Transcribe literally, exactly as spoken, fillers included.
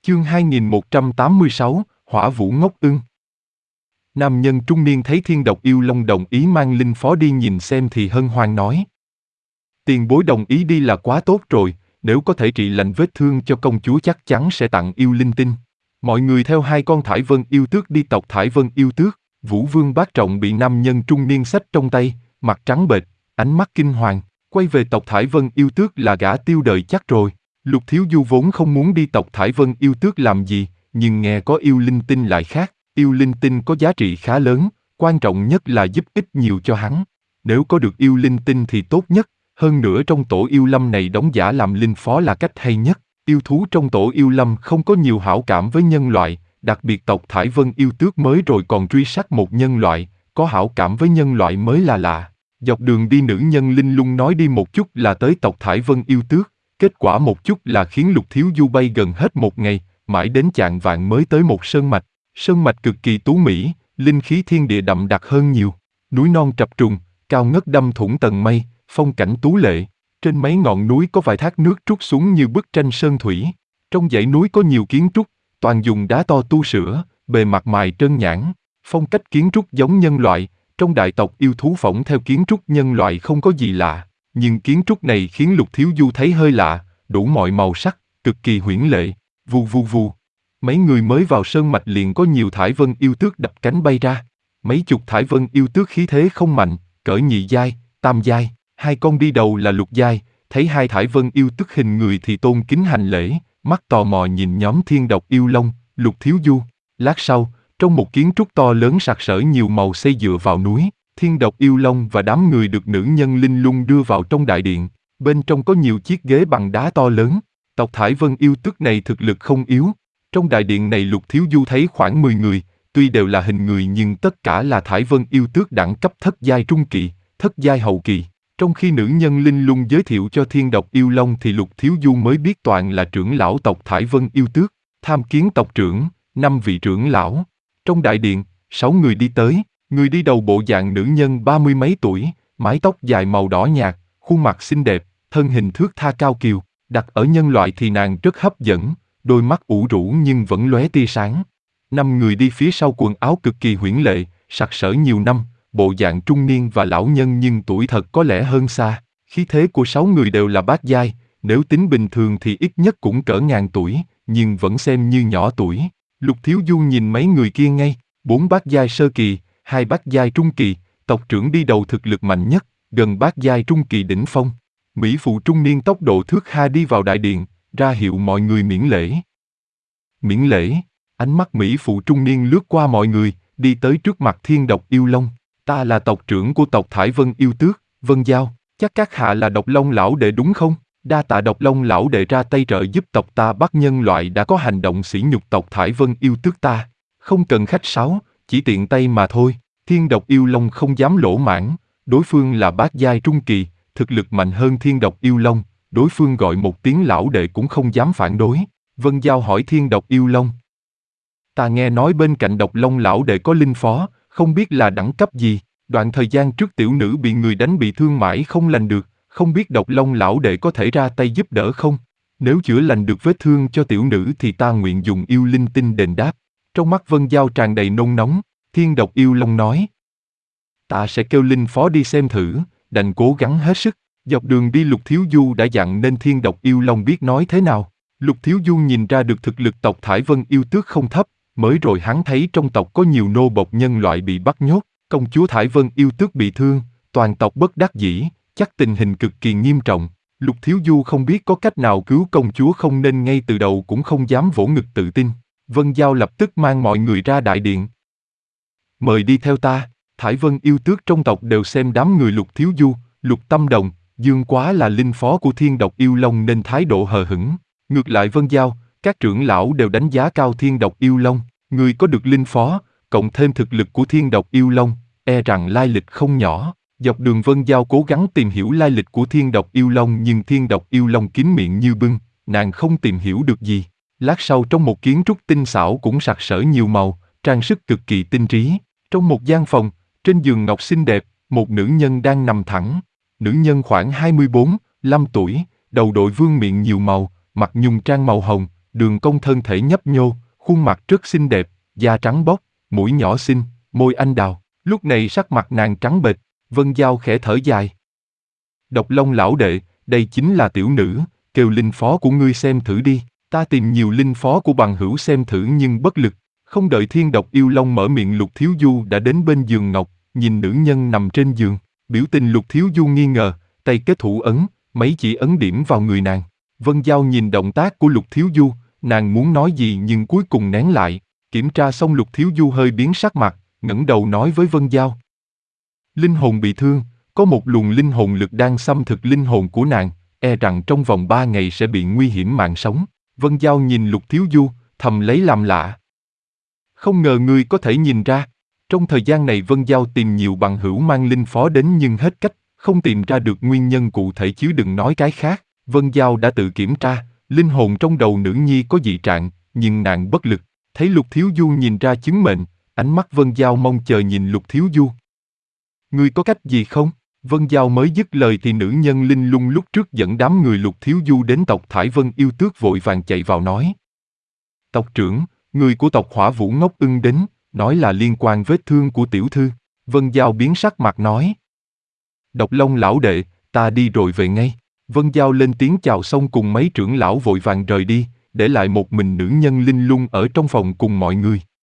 Chương hai nghìn một trăm tám mươi sáu, Hỏa Vũ Ngốc Ưng. Nam nhân trung niên thấy Thiên Độc Yêu Long đồng ý mang linh phó đi nhìn xem thì hân hoan nói. Tiền bối đồng ý đi là quá tốt rồi, nếu có thể trị lành vết thương cho công chúa chắc chắn sẽ tặng yêu linh tinh. Mọi người theo hai con Thải Vân Yêu Tước đi tộc Thải Vân Yêu Tước. Vũ Vương Bát Trọng bị nam nhân trung niên xách trong tay, mặt trắng bệch, ánh mắt kinh hoàng. Quay về tộc Thải Vân Yêu Tước là gã tiêu đời chắc rồi. Lục Thiếu Du vốn không muốn đi tộc Thải Vân Yêu Tước làm gì, nhưng nghe có yêu linh tinh lại khác. Yêu linh tinh có giá trị khá lớn, quan trọng nhất là giúp ích nhiều cho hắn. Nếu có được yêu linh tinh thì tốt nhất, hơn nữa trong tổ yêu lâm này đóng giả làm linh phó là cách hay nhất. Yêu thú trong tổ yêu lâm không có nhiều hảo cảm với nhân loại, đặc biệt tộc Thải Vân Yêu Tước mới rồi còn truy sát một nhân loại, có hảo cảm với nhân loại mới là lạ. Dọc đường đi nữ nhân linh lung nói đi một chút là tới tộc Thải Vân Yêu Tước, kết quả một chút là khiến Lục Thiếu Du bay gần hết một ngày, mãi đến chạng vạng mới tới một sơn mạch. Sơn mạch cực kỳ tú mỹ, linh khí thiên địa đậm đặc hơn nhiều. Núi non trập trùng, cao ngất đâm thủng tầng mây, phong cảnh tú lệ. Trên mấy ngọn núi có vài thác nước trút xuống như bức tranh sơn thủy. Trong dãy núi có nhiều kiến trúc, toàn dùng đá to tu sửa, bề mặt mài trơn nhẵn. Phong cách kiến trúc giống nhân loại, trong đại tộc yêu thú phỏng theo kiến trúc nhân loại không có gì lạ. Nhưng kiến trúc này khiến Lục Thiếu Du thấy hơi lạ, đủ mọi màu sắc, cực kỳ huyễn lệ. Vù vù vù. Mấy người mới vào sơn mạch liền có nhiều Thải Vân Yêu Tước đập cánh bay ra. Mấy chục Thải Vân Yêu Tước khí thế không mạnh, cỡ nhị giai, tam giai. Hai con đi đầu là lục giai, thấy hai Thải Vân Yêu Tước hình người thì tôn kính hành lễ, mắt tò mò nhìn nhóm Thiên Độc Yêu Long, Lục Thiếu Du. Lát sau, trong một kiến trúc to lớn sặc sỡ nhiều màu xây dựa vào núi, Thiên Độc Yêu Long và đám người được nữ nhân linh lung đưa vào trong đại điện. Bên trong có nhiều chiếc ghế bằng đá to lớn. Tộc Thải Vân Yêu Tước này thực lực không yếu. Trong đại điện này Lục Thiếu Du thấy khoảng mười người, tuy đều là hình người nhưng tất cả là Thải Vân Yêu Tước đẳng cấp thất giai trung kỳ, thất giai hậu kỳ. Trong khi nữ nhân linh lung giới thiệu cho Thiên Độc Yêu Long thì Lục Thiếu Du mới biết toàn là trưởng lão tộc Thải Vân Yêu Tước, tham kiến tộc trưởng, năm vị trưởng lão. Trong đại điện, sáu người đi tới, người đi đầu bộ dạng nữ nhân ba mươi mấy tuổi, mái tóc dài màu đỏ nhạt, khuôn mặt xinh đẹp, thân hình thước tha cao kiều, đặt ở nhân loại thì nàng rất hấp dẫn, đôi mắt ủ rũ nhưng vẫn lóe tia sáng. Năm người đi phía sau quần áo cực kỳ huyễn lệ, sặc sỡ nhiều năm, bộ dạng trung niên và lão nhân nhưng tuổi thật có lẽ hơn xa. Khí thế của sáu người đều là bát giai, nếu tính bình thường thì ít nhất cũng cỡ ngàn tuổi, nhưng vẫn xem như nhỏ tuổi. Lục Thiếu Du nhìn mấy người kia ngay, bốn bát giai sơ kỳ, hai bát giai trung kỳ, tộc trưởng đi đầu thực lực mạnh nhất, gần bát giai trung kỳ đỉnh phong. Mỹ phụ trung niên tốc độ thước tha đi vào đại điện, ra hiệu mọi người miễn lễ. Miễn lễ, ánh mắt Mỹ phụ trung niên lướt qua mọi người, đi tới trước mặt Thiên Độc Yêu Long. Ta là tộc trưởng của tộc Thải Vân Yêu Tước, Vân Giao, chắc các hạ là Độc Long lão đệ đúng không? Đa tạ Độc Long lão đệ ra tay trợ giúp tộc ta bắt nhân loại đã có hành động sỉ nhục tộc Thải Vân Yêu Tước ta. Không cần khách sáo, chỉ tiện tay mà thôi. Thiên Độc Yêu Long không dám lỗ mãn, đối phương là bát giai trung kỳ, thực lực mạnh hơn Thiên Độc Yêu Long, đối phương gọi một tiếng lão đệ cũng không dám phản đối. Vân Giao hỏi Thiên Độc Yêu Long. Ta nghe nói bên cạnh Độc Long lão đệ có linh phó, không biết là đẳng cấp gì. Đoạn thời gian trước tiểu nữ bị người đánh bị thương mãi không lành được, không biết Độc Long lão đệ có thể ra tay giúp đỡ không? Nếu chữa lành được vết thương cho tiểu nữ thì ta nguyện dùng yêu linh tinh đền đáp. Trong mắt Vân Giao tràn đầy nôn nóng, Thiên Độc Yêu Long nói. Ta sẽ kêu linh phó đi xem thử, đành cố gắng hết sức. Dọc đường đi Lục Thiếu Du đã dặn nên Thiên Độc Yêu Long biết nói thế nào. Lục Thiếu Du nhìn ra được thực lực tộc Thải Vân Yêu Tước không thấp, mới rồi hắn thấy trong tộc có nhiều nô bộc nhân loại bị bắt nhốt, công chúa Thải Vân Yêu Tước bị thương, toàn tộc bất đắc dĩ, chắc tình hình cực kỳ nghiêm trọng. Lục Thiếu Du không biết có cách nào cứu công chúa không nên ngay từ đầu cũng không dám vỗ ngực tự tin. Vân Giao lập tức mang mọi người ra đại điện. Mời đi theo ta. Thải Vân Yêu Tước trong tộc đều xem đám người Lục Thiếu Du, Lục Tâm Đồng, Dương Quá là linh phó của Thiên Độc Yêu Long nên thái độ hờ hững. Ngược lại Vân Giao, các trưởng lão đều đánh giá cao Thiên Độc Yêu Long. Người có được linh phó, cộng thêm thực lực của Thiên Độc Yêu Long, e rằng lai lịch không nhỏ. Dọc đường Vân Giao cố gắng tìm hiểu lai lịch của Thiên Độc Yêu Long nhưng Thiên Độc Yêu Long kín miệng như bưng, nàng không tìm hiểu được gì. Lát sau trong một kiến trúc tinh xảo cũng sặc sỡ nhiều màu, trang sức cực kỳ tinh trí. Trong một gian phòng, trên giường ngọc xinh đẹp, một nữ nhân đang nằm thẳng. Nữ nhân khoảng hai mươi bốn, lăm tuổi, đầu đội vương miện nhiều màu, mặc nhung trang màu hồng, đường cong thân thể nhấp nhô, khuôn mặt rất xinh đẹp, da trắng bóc, mũi nhỏ xinh, môi anh đào. Lúc này sắc mặt nàng trắng bệch, Vân Giao khẽ thở dài. Độc Long lão đệ, đây chính là tiểu nữ, kêu linh phó của ngươi xem thử đi. Ta tìm nhiều linh phó của bằng hữu xem thử nhưng bất lực. Không đợi Thiên Độc Yêu Long mở miệng, Lục Thiếu Du đã đến bên giường ngọc, nhìn nữ nhân nằm trên giường. Biểu tình Lục Thiếu Du nghi ngờ, tay kết thủ ấn, mấy chỉ ấn điểm vào người nàng. Vân Giao nhìn động tác của Lục Thiếu Du, nàng muốn nói gì nhưng cuối cùng nén lại. Kiểm tra xong Lục Thiếu Du hơi biến sắc mặt, ngẩng đầu nói với Vân Giao. Linh hồn bị thương, có một luồng linh hồn lực đang xâm thực linh hồn của nàng, e rằng trong vòng ba ngày sẽ bị nguy hiểm mạng sống. Vân Giao nhìn Lục Thiếu Du, thầm lấy làm lạ. Không ngờ ngươi có thể nhìn ra. Trong thời gian này Vân Giao tìm nhiều bằng hữu mang linh phó đến nhưng hết cách, không tìm ra được nguyên nhân cụ thể chứ đừng nói cái khác. Vân Giao đã tự kiểm tra, linh hồn trong đầu nữ nhi có dị trạng, nhưng nàng bất lực. Thấy Lục Thiếu Du nhìn ra chứng mệnh, ánh mắt Vân Giao mong chờ nhìn Lục Thiếu Du. Ngươi có cách gì không? Vân Giao mới dứt lời thì nữ nhân linh lung lúc trước dẫn đám người Lục Thiếu Du đến tộc Thải Vân yêu tước vội vàng chạy vào nói. Tộc trưởng, người của tộc Hỏa Vũ Ngốc Ưng đến, nói là liên quan vết thương của tiểu thư. Vân Giao biến sắc mặt nói. Độc Long lão đệ, ta đi rồi về ngay. Vân Giao lên tiếng chào xong cùng mấy trưởng lão vội vàng rời đi, để lại một mình nữ nhân linh lung ở trong phòng cùng mọi người.